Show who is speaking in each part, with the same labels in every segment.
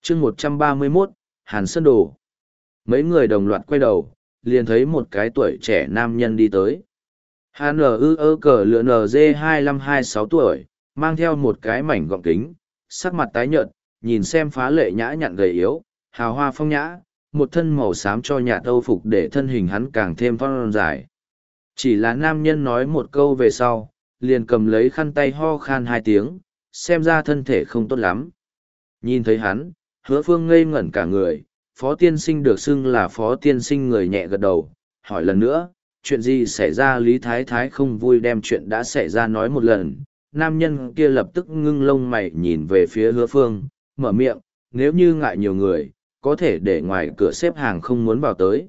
Speaker 1: chương 131, Hàn Sơn Đồ. Mấy người đồng loạt quay đầu, liền thấy một cái tuổi trẻ nam nhân đi tới. Hàn cờ lựa NG25-26 tuổi, mang theo một cái mảnh gọng kính, sắc mặt tái nhợt, nhìn xem phá lệ nhã nhặn gầy yếu, hào hoa phong nhã, một thân màu xám cho nhạt âu phục để thân hình hắn càng thêm thon dài. Chỉ là nam nhân nói một câu về sau, liền cầm lấy khăn tay ho khan 2 tiếng, xem ra thân thể không tốt lắm. Nhìn thấy hắn, Hứa Phương ngây ngẩn cả người, Phó Tiên Sinh được xưng là Phó Tiên Sinh người nhẹ gật đầu, hỏi lần nữa, chuyện gì xảy ra? Lý Thái Thái không vui đem chuyện đã xảy ra nói một lần. Nam nhân kia lập tức ngưng lông mày nhìn về phía Hứa Phương, mở miệng, nếu như ngại nhiều người, có thể để ngoài cửa xếp hàng không muốn vào tới.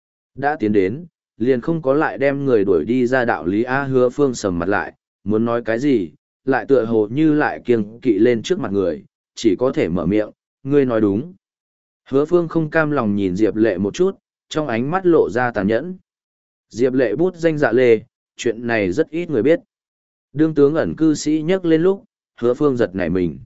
Speaker 1: Đã tiến đến, liền không có lại đem người đuổi đi ra. Đạo lý A. Hứa Phương sầm mặt lại, muốn nói cái gì, lại tựa hồ như lại kiêng kỵ lên trước mặt người, chỉ có thể mở miệng, ngươi nói đúng. Hứa Phương không cam lòng nhìn Diệp Lệ một chút, trong ánh mắt lộ ra tàn nhẫn. Diệp Lệ bút danh Dạ Lê, chuyện này rất ít người biết. Đương tướng ẩn cư sĩ nhắc lên lúc, Hứa Phương giật nảy mình.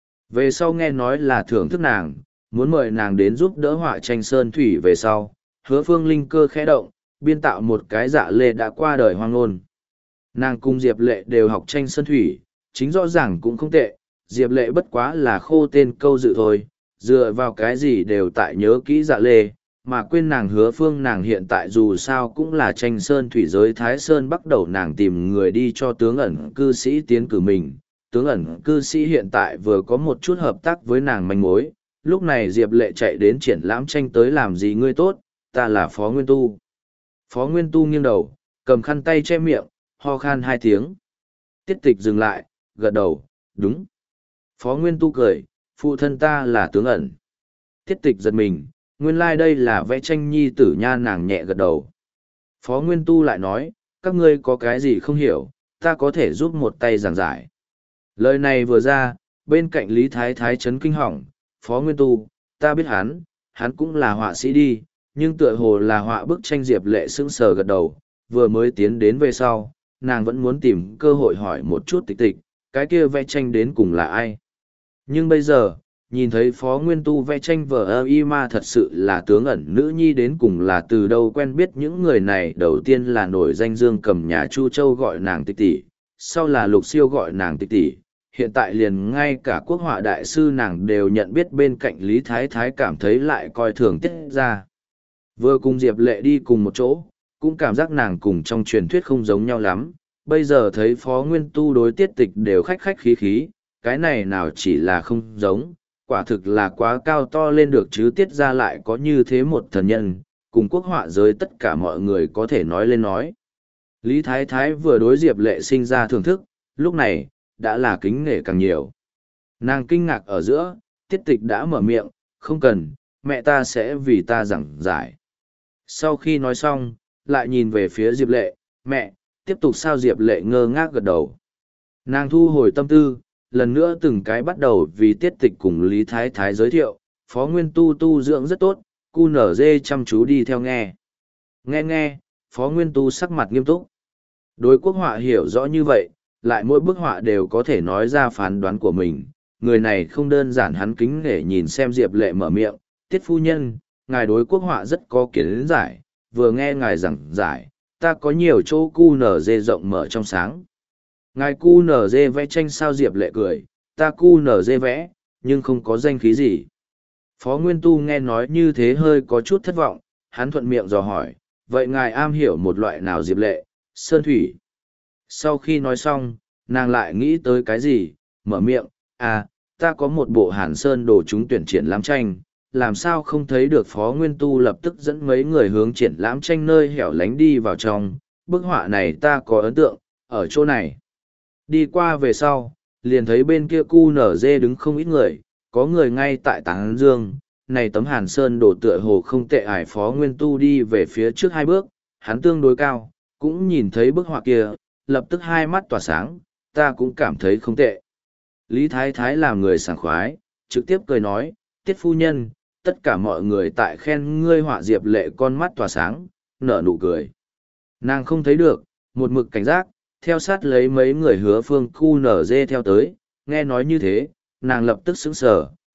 Speaker 1: Về sau nghe nói là thưởng thức nàng, muốn mời nàng đến giúp đỡ họa tranh sơn thủy về sau, Hứa Phương linh cơ khẽ động, biên tạo một cái Dạ Lê đã qua đời hoang ngôn. Nàng cùng Diệp Lệ đều học tranh sơn thủy, chính rõ ràng cũng không tệ, Diệp Lệ bất quá là khô tên câu dự thôi, dựa vào cái gì đều tại nhớ kỹ Dạ Lê, mà quên nàng. Hứa Phương nàng hiện tại dù sao cũng là tranh sơn thủy giới Thái Sơn bắt đầu nàng tìm người đi cho tướng ẩn cư sĩ tiến cử mình. Tướng ẩn cư sĩ hiện tại vừa có một chút hợp tác với nàng manh mối, lúc này Diệp Lệ chạy đến triển lãm tranh tới làm gì? Ngươi tốt, ta là Phó Nguyên Tu. Phó Nguyên Tu nghiêng đầu, cầm khăn tay che miệng, ho khan 2 tiếng. Tiết Tịch dừng lại, gật đầu, đúng. Phó Nguyên Tu cười, phụ thân ta là tướng ẩn. Tiết Tịch giật mình, nguyên lai đây là vẽ tranh nhi tử nha. Nàng nhẹ gật đầu. Phó Nguyên Tu lại nói, các ngươi có cái gì không hiểu, ta có thể giúp một tay giảng giải. Lời này vừa ra, bên cạnh Lý Thái Thái chấn kinh hỏng, Phó Nguyên Tu, ta biết hắn cũng là họa sĩ đi, nhưng tựa hồ là họa bức tranh. Diệp Lệ sững sờ gật đầu, vừa mới tiến đến về sau, nàng vẫn muốn tìm cơ hội hỏi một chút Tịch Tịch, cái kia vẽ tranh đến cùng là ai. Nhưng bây giờ, nhìn thấy Phó Nguyên Tu vẽ tranh vở y ma thật sự là tướng ẩn nữ nhi, đến cùng là từ đâu quen biết những người này. Đầu tiên là nổi danh Dương Cầm nhà Chu Châu gọi nàng Tịch tỷ, sau là Lục Siêu gọi nàng Tịch tỷ, hiện tại liền ngay cả quốc họa đại sư nàng đều nhận biết. Bên cạnh Lý Thái Thái cảm thấy lại coi thường Tiết ra. Vừa cùng Diệp Lệ đi cùng một chỗ, cũng cảm giác nàng cùng trong truyền thuyết không giống nhau lắm. Bây giờ thấy Phó Nguyên Tu đối Tiết Tịch đều khách khách khí khí, cái này nào chỉ là không giống, quả thực là quá cao to lên được chứ. Tiết ra lại có như thế một thần nhân, cùng quốc họa giới tất cả mọi người có thể nói lên nói. Lý Thái Thái vừa đối Diệp Lệ sinh ra thưởng thức, lúc này, đã là kính nể càng nhiều. Nàng kinh ngạc ở giữa, Tiết Tịch đã mở miệng, không cần, mẹ ta sẽ vì ta giảng giải. Sau khi nói xong, lại nhìn về phía Diệp Lệ, mẹ, tiếp tục sao? Diệp Lệ ngơ ngác gật đầu. Nàng thu hồi tâm tư, lần nữa từng cái bắt đầu vì Tiết Tịch cùng Lý Thái Thái giới thiệu. Phó Nguyên Tu tu dưỡng rất tốt, cu nở dê chăm chú đi theo nghe. Nghe, Phó Nguyên Tu sắc mặt nghiêm túc. Đối quốc họa hiểu rõ như vậy, lại mỗi bức họa đều có thể nói ra phán đoán của mình. Người này không đơn giản. Hắn kính nể nhìn xem Diệp Lệ mở miệng, Tiết phu nhân, ngài đối quốc họa rất có kiến giải, vừa nghe ngài giảng giải, ta có nhiều chỗ cu nở dê rộng mở trong sáng. Ngài cu nở dê vẽ tranh sao? Diệp Lệ cười, ta cu nở dê vẽ, nhưng không có danh khí gì. Phó Nguyên Tu nghe nói như thế hơi có chút thất vọng, hắn thuận miệng dò hỏi, vậy ngài am hiểu một loại nào? Diệp Lệ, sơn thủy. Sau khi nói xong, nàng lại nghĩ tới cái gì, mở miệng, ta có một bộ Hàn Sơn đồ trúng tuyển triển lãm tranh, làm sao không thấy được? Phó Nguyên Tu lập tức dẫn mấy người hướng triển lãm tranh nơi hẻo lánh đi vào trong. Bức họa này ta có ấn tượng, ở chỗ này. Đi qua về sau, liền thấy bên kia cu nở dê đứng không ít người, có người ngay tại tán dương, này tấm Hàn Sơn đồ tựa hồ không tệ. Ải Phó Nguyên Tu đi về phía trước 2 bước, hắn tương đối cao, cũng nhìn thấy bức họa kia, lập tức hai mắt tỏa sáng, ta cũng cảm thấy không tệ. Lý Thái Thái làm người sảng khoái, trực tiếp cười nói, Tiết phu nhân, tất cả mọi người tại khen ngươi họa. Diệp Lệ con mắt tỏa sáng, nở nụ cười. Nàng không thấy được, một mực cảnh giác, theo sát lấy mấy người Hứa Phương cu nở dê theo tới, nghe nói như thế, nàng lập tức sững sờ,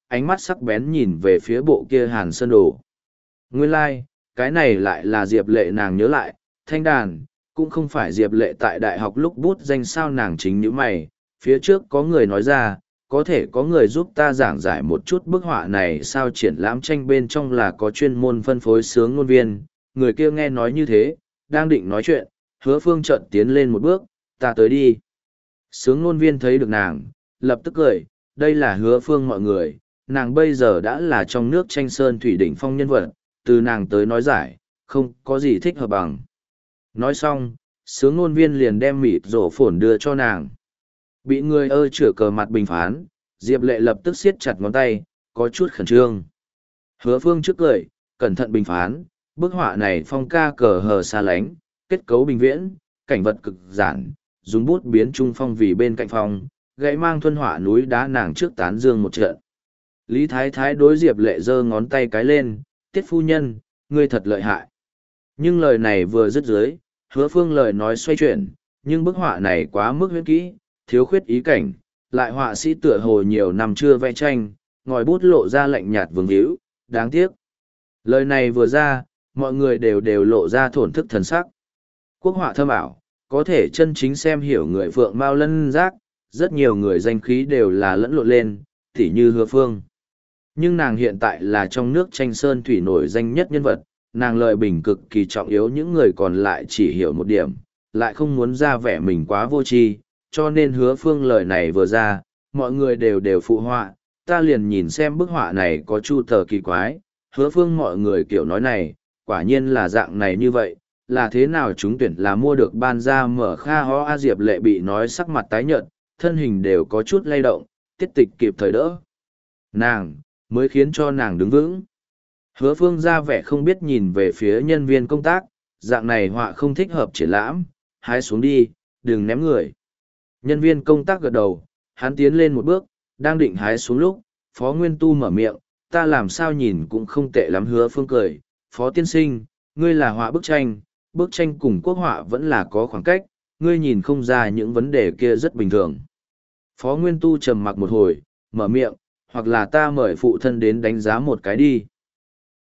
Speaker 1: ánh mắt sắc bén nhìn về phía bộ kia Hàn Sơn Đồ. Nguyên lai, cái này lại là Diệp Lệ. Nàng nhớ lại, thanh đàn, cũng không phải Diệp Lệ tại đại học lúc bút danh sao. Nàng chính như mày, phía trước có người nói ra, có thể có người giúp ta giảng giải một chút bức họa này sao. Triển lãm tranh bên trong là có chuyên môn phân phối sướng ngôn viên, người kia nghe nói như thế, đang định nói chuyện, Hứa Phương chợt tiến lên một bước, ta tới đi. Sướng ngôn viên thấy được nàng, lập tức cười, đây là Hứa Phương mọi người, nàng bây giờ đã là trong nước tranh sơn thủy đỉnh phong nhân vật, từ nàng tới nói giải, không có gì thích hợp bằng. Nói xong, sướng ngôn viên liền đem mịt rổ phồn đưa cho nàng. Bị người chửa cờ mặt bình phán, Diệp Lệ lập tức siết chặt ngón tay, có chút khẩn trương. Hứa Phương trước cười, cẩn thận bình phán, bức họa này phong ca cờ hờ xa lánh, kết cấu bình viễn, cảnh vật cực giản, dùng bút biến trung phong vì bên cạnh phong, gãy mang thuần họa núi đá nàng trước tán dương một trận. Lý Thái Thái đối Diệp Lệ giơ ngón tay cái lên, tiết phu nhân, ngươi thật lợi hại. Nhưng lời này vừa dứt dưới, Hứa Phương lời nói xoay chuyển, nhưng bức họa này quá mức huyễn kỹ, thiếu khuyết ý cảnh, lại họa sĩ tựa hồ nhiều năm chưa vẽ tranh, ngòi bút lộ ra lạnh nhạt vương hữu, đáng tiếc. Lời này vừa ra, mọi người đều lộ ra thổn thức thần sắc. Quốc họa thâm ảo, có thể chân chính xem hiểu người Phượng Mao Lân Giác, rất nhiều người danh khí đều là lẫn lộn lên, tỉ như Hứa Phương. Nhưng nàng hiện tại là trong nước tranh sơn thủy nổi danh nhất nhân vật, nàng lợi bình cực kỳ trọng yếu, những người còn lại chỉ hiểu một điểm, lại không muốn ra vẻ mình quá vô tri, cho nên Hứa Phương lời này vừa ra, mọi người đều phụ họa, ta liền nhìn xem bức họa này có chu tờ kỳ quái, Hứa Phương mọi người kiểu nói này, quả nhiên là dạng này như vậy, là thế nào chúng tuyển là mua được ban ra mở kha ho a. Diệp Lệ bị nói sắc mặt tái nhợt, thân hình đều có chút lay động, tiết tịch kịp thời đỡ nàng, mới khiến cho nàng đứng vững. Hứa Phương ra vẻ không biết nhìn về phía nhân viên công tác, dạng này họa không thích hợp triển lãm, hái xuống đi, đừng ném người. Nhân viên công tác gật đầu, hắn tiến lên một bước, đang định hái xuống lúc, Phó Nguyên Tu mở miệng, ta làm sao nhìn cũng không tệ lắm. Hứa Phương cười, Phó tiên sinh, ngươi là họa bức tranh cùng quốc họa vẫn là có khoảng cách, ngươi nhìn không ra những vấn đề kia rất bình thường. Phó Nguyên Tu trầm mặc một hồi, mở miệng, hoặc là ta mời phụ thân đến đánh giá một cái đi.